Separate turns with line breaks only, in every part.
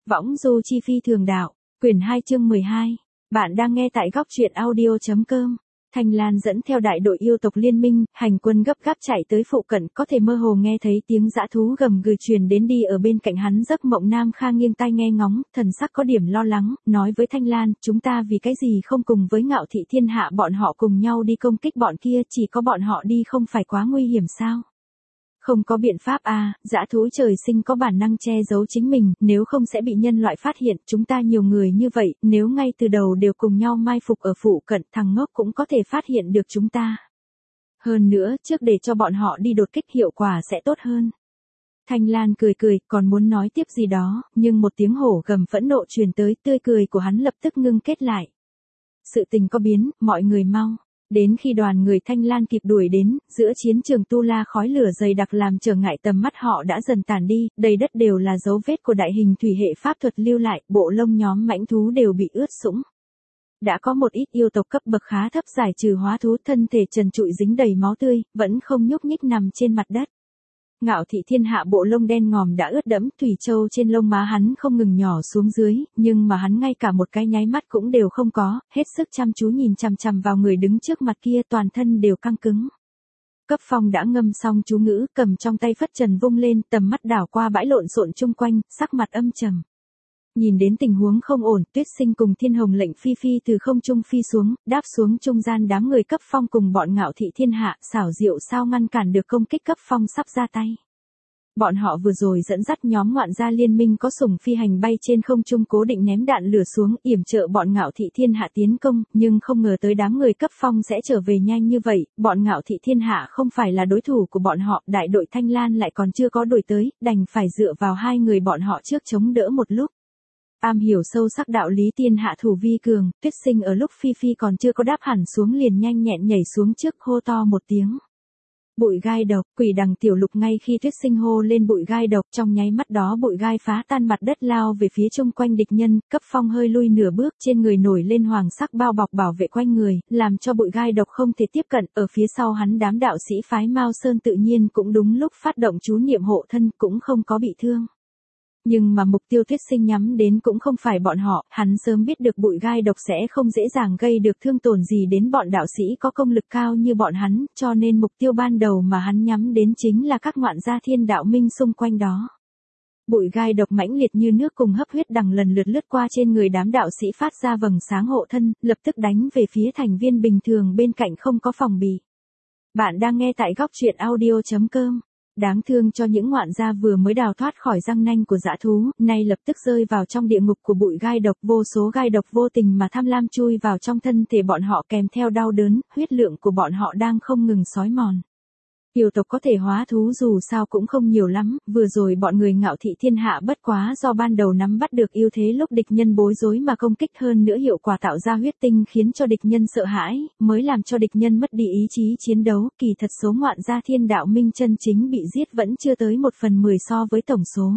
Võng du chi phi thường đạo, quyển 2 chương 12. Bạn đang nghe tại góc truyện audio.com. Thanh Lan dẫn theo đại đội yêu tộc liên minh, hành quân gấp gáp chạy tới phụ cận, có thể mơ hồ nghe thấy tiếng dã thú gầm gừ truyền đến. Đi ở bên cạnh hắn Giấc Mộng Nam Kha nghiêng tai nghe ngóng, thần sắc có điểm lo lắng, nói với Thanh Lan, chúng ta vì cái gì không cùng với Ngạo Thị Thiên Hạ bọn họ cùng nhau đi công kích bọn kia, chỉ có bọn họ đi không phải quá nguy hiểm sao? Không có biện pháp à, dã thú trời sinh có bản năng che giấu chính mình, nếu không sẽ bị nhân loại phát hiện. Chúng ta nhiều người như vậy, nếu ngay từ đầu đều cùng nhau mai phục ở phụ cận, thằng ngốc cũng có thể phát hiện được chúng ta. Hơn nữa, trước để cho bọn họ đi đột kích hiệu quả sẽ tốt hơn. Thanh Lan cười cười, còn muốn nói tiếp gì đó, nhưng một tiếng hổ gầm phẫn nộ truyền tới, tươi cười của hắn lập tức ngưng kết lại. Sự tình có biến, mọi người mau. Đến khi đoàn người Thanh Lan kịp đuổi đến, giữa chiến trường tu la khói lửa dày đặc làm trở ngại tầm mắt họ đã dần tàn đi, đầy đất đều là dấu vết của đại hình thủy hệ pháp thuật lưu lại, bộ lông nhóm mãnh thú đều bị ướt sũng. Đã có một ít yêu tộc cấp bậc khá thấp giải trừ hóa thú, thân thể trần trụi dính đầy máu tươi, vẫn không nhúc nhích nằm trên mặt đất. Ngạo Thị Thiên Hạ bộ lông đen ngòm đã ướt đẫm, thủy châu trên lông má hắn không ngừng nhỏ xuống dưới, nhưng mà hắn ngay cả một cái nháy mắt cũng đều không có, hết sức chăm chú nhìn chằm chằm vào người đứng trước mặt kia, toàn thân đều căng cứng. Cấp Phong đã ngâm xong chú ngữ, cầm trong tay phất trần vung lên, tầm mắt đảo qua bãi lộn xộn chung quanh, sắc mặt âm trầm. Nhìn đến tình huống không ổn, Tuyết Sinh cùng Thiên Hồng lệnh phi phi từ không trung phi xuống, đáp xuống trung gian đám người Cấp Phong cùng bọn Ngạo Thị Thiên Hạ, xảo diệu sao ngăn cản được công kích Cấp Phong sắp ra tay. Bọn họ vừa rồi dẫn dắt nhóm ngoạn gia liên minh có sủng phi hành bay trên không trung cố định ném đạn lửa xuống yểm trợ bọn Ngạo Thị Thiên Hạ tiến công, nhưng không ngờ tới đám người Cấp Phong sẽ trở về nhanh như vậy, bọn Ngạo Thị Thiên Hạ không phải là đối thủ của bọn họ, đại đội Thanh Lan lại còn chưa có đuổi tới, đành phải dựa vào hai người bọn họ trước chống đỡ một lúc. Am hiểu sâu sắc đạo lý tiên hạ thủ vi cường, Tuyết Sinh ở lúc phi phi còn chưa có đáp hẳn xuống liền nhanh nhẹn nhảy xuống trước, hô to một tiếng. Bụi gai độc, Quỷ Đằng Tiểu Lục ngay khi Tuyết Sinh hô lên bụi gai độc, trong nháy mắt đó bụi gai phá tan mặt đất lao về phía chung quanh địch nhân, Cấp Phong hơi lui nửa bước, trên người nổi lên hoàng sắc bao bọc bảo vệ quanh người, làm cho bụi gai độc không thể tiếp cận, ở phía sau hắn đám đạo sĩ phái Mao Sơn tự nhiên cũng đúng lúc phát động chú niệm hộ thân, cũng không có bị thương. Nhưng mà mục tiêu Tuyết Sinh nhắm đến cũng không phải bọn họ, hắn sớm biết được bụi gai độc sẽ không dễ dàng gây được thương tổn gì đến bọn đạo sĩ có công lực cao như bọn hắn, cho nên mục tiêu ban đầu mà hắn nhắm đến chính là các ngoạn gia Thiên Đạo Minh xung quanh đó. Bụi gai độc mãnh liệt như nước cùng hấp huyết đằng lần lượt lướt qua trên người đám đạo sĩ phát ra vầng sáng hộ thân, lập tức đánh về phía thành viên bình thường bên cạnh không có phòng bị. Bạn đang nghe tại góc truyện audio.com. Đáng thương cho những ngoạn gia vừa mới đào thoát khỏi răng nanh của dã thú, nay lập tức rơi vào trong địa ngục của bụi gai độc, vô số gai độc vô tình mà tham lam chui vào trong thân thể bọn họ kèm theo đau đớn, huyết lượng của bọn họ đang không ngừng xói mòn. Yêu tộc có thể hóa thú dù sao cũng không nhiều lắm, vừa rồi bọn người Ngạo Thị Thiên Hạ bất quá do ban đầu nắm bắt được ưu thế lúc địch nhân bối rối mà công kích, hơn nữa hiệu quả tạo ra huyết tinh khiến cho địch nhân sợ hãi, mới làm cho địch nhân mất đi ý chí chiến đấu, kỳ thật số ngoạn gia Thiên Đạo Minh chân chính bị giết vẫn chưa tới 1/10 so với tổng số.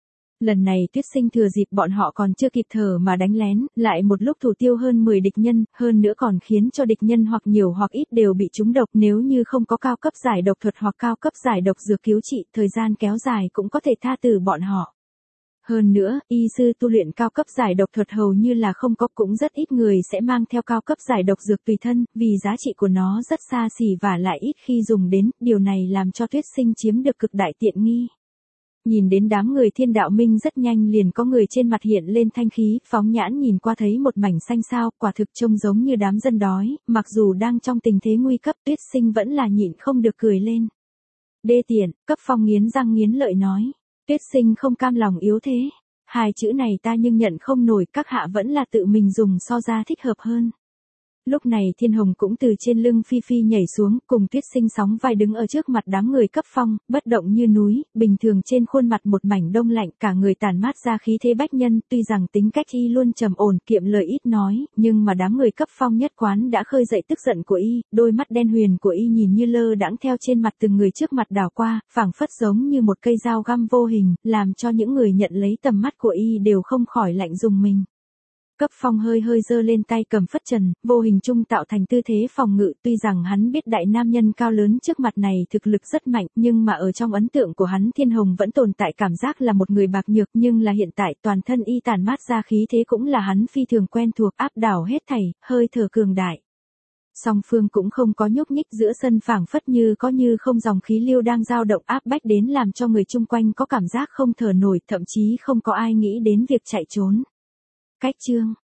Lần này Tuyết Sinh thừa dịp bọn họ còn chưa kịp thở mà đánh lén, lại một lúc thủ tiêu hơn 10 địch nhân, hơn nữa còn khiến cho địch nhân hoặc nhiều hoặc ít đều bị trúng độc, nếu như không có cao cấp giải độc thuật hoặc cao cấp giải độc dược cứu trị, thời gian kéo dài cũng có thể tha từ bọn họ. Hơn nữa, y sư tu luyện cao cấp giải độc thuật hầu như là không có, cũng rất ít người sẽ mang theo cao cấp giải độc dược tùy thân, vì giá trị của nó rất xa xỉ và lại ít khi dùng đến, điều này làm cho Tuyết Sinh chiếm được cực đại tiện nghi. Nhìn đến đám người Thiên Đạo Minh rất nhanh liền có người trên mặt hiện lên thanh khí, phóng nhãn nhìn qua thấy một mảnh xanh xao, quả thực trông giống như đám dân đói, mặc dù đang trong tình thế nguy cấp, Tuyết Sinh vẫn là nhịn không được cười lên. Đê tiện, Cấp Phong nghiến răng nghiến lợi nói. Tuyết Sinh không cam lòng yếu thế. Hai chữ này ta nhưng nhận không nổi, các hạ vẫn là tự mình dùng so ra thích hợp hơn. Lúc này Thiên Hồng cũng từ trên lưng phi phi nhảy xuống, cùng Tuyết Sinh sóng vai đứng ở trước mặt đám người Cấp Phong, bất động như núi, bình thường trên khuôn mặt một mảnh đông lạnh, cả người tản mát ra khí thế bách nhân, tuy rằng tính cách y luôn trầm ổn, kiệm lời ít nói, nhưng mà đám người Cấp Phong nhất quán đã khơi dậy tức giận của y, đôi mắt đen huyền của y nhìn như lơ đãng theo trên mặt từng người trước mặt đảo qua, phảng phất giống như một cây dao găm vô hình, làm cho những người nhận lấy tầm mắt của y đều không khỏi lạnh rùng mình. Cấp Phong hơi hơi giơ lên tay cầm phất trần, vô hình trung tạo thành tư thế phòng ngự, tuy rằng hắn biết đại nam nhân cao lớn trước mặt này thực lực rất mạnh, nhưng mà ở trong ấn tượng của hắn Thiên Hồng vẫn tồn tại cảm giác là một người bạc nhược, nhưng là hiện tại toàn thân y tản mát ra khí thế cũng là hắn phi thường quen thuộc, áp đảo hết thảy, hơi thở cường đại. Song phương cũng không có nhúc nhích, giữa sân phảng phất như có như không dòng khí lưu đang dao động áp bách đến làm cho người chung quanh có cảm giác không thở nổi, thậm chí không có ai nghĩ đến việc chạy trốn. Cách chương